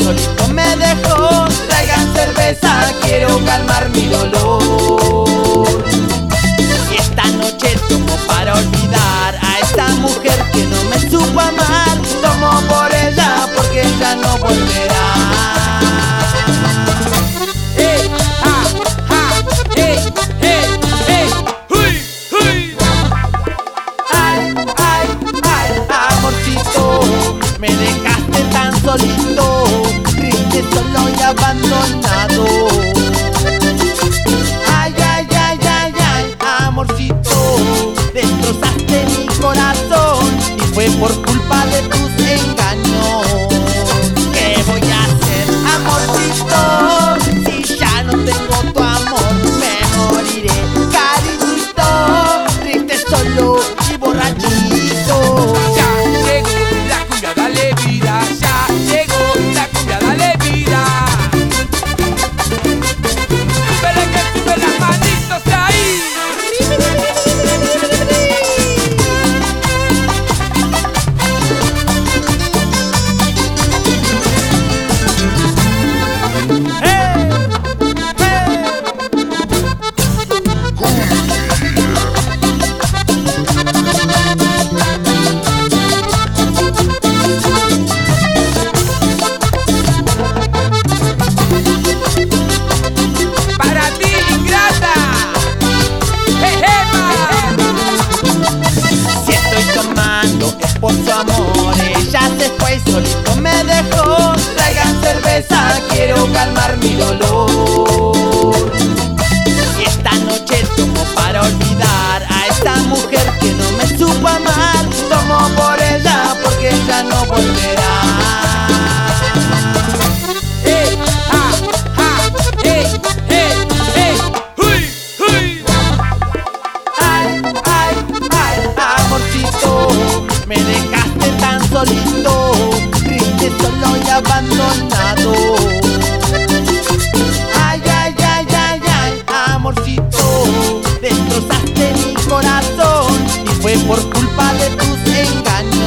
solito me dejó. Traigan cerveza, quiero calmar mi dolor. Y esta noche tomo para olvidar a esta mujer que no me supo amar. Tomo por ella porque ella no volverá. Me dejaste tan solito, triste, solo y abandonado. Ay, ay, ay, ay, ay, amorcito, destrozaste mi corazón y fue por culpa de tus engaños. ¿Qué voy a hacer, amorcito? Si ya no tengo tu amor, me moriré, cariñito, triste, solo y borrachito. Dale vida, ya llegó la cumbia, dale vida. Súbele que sube las manitos ahí. Por su amor, ella se fue y solito me dejó. Traigan cerveza, quiero calmar mi dolor. Y esta noche tomo para olvidar a esta mujer que no me supo amar. Tomo por ella porque ella no volverá. Me dejaste tan solito, triste, solo y abandonado. Ay, ay, ay, ay, ay, amorcito, destrozaste mi corazón y fue por culpa de tus engaños.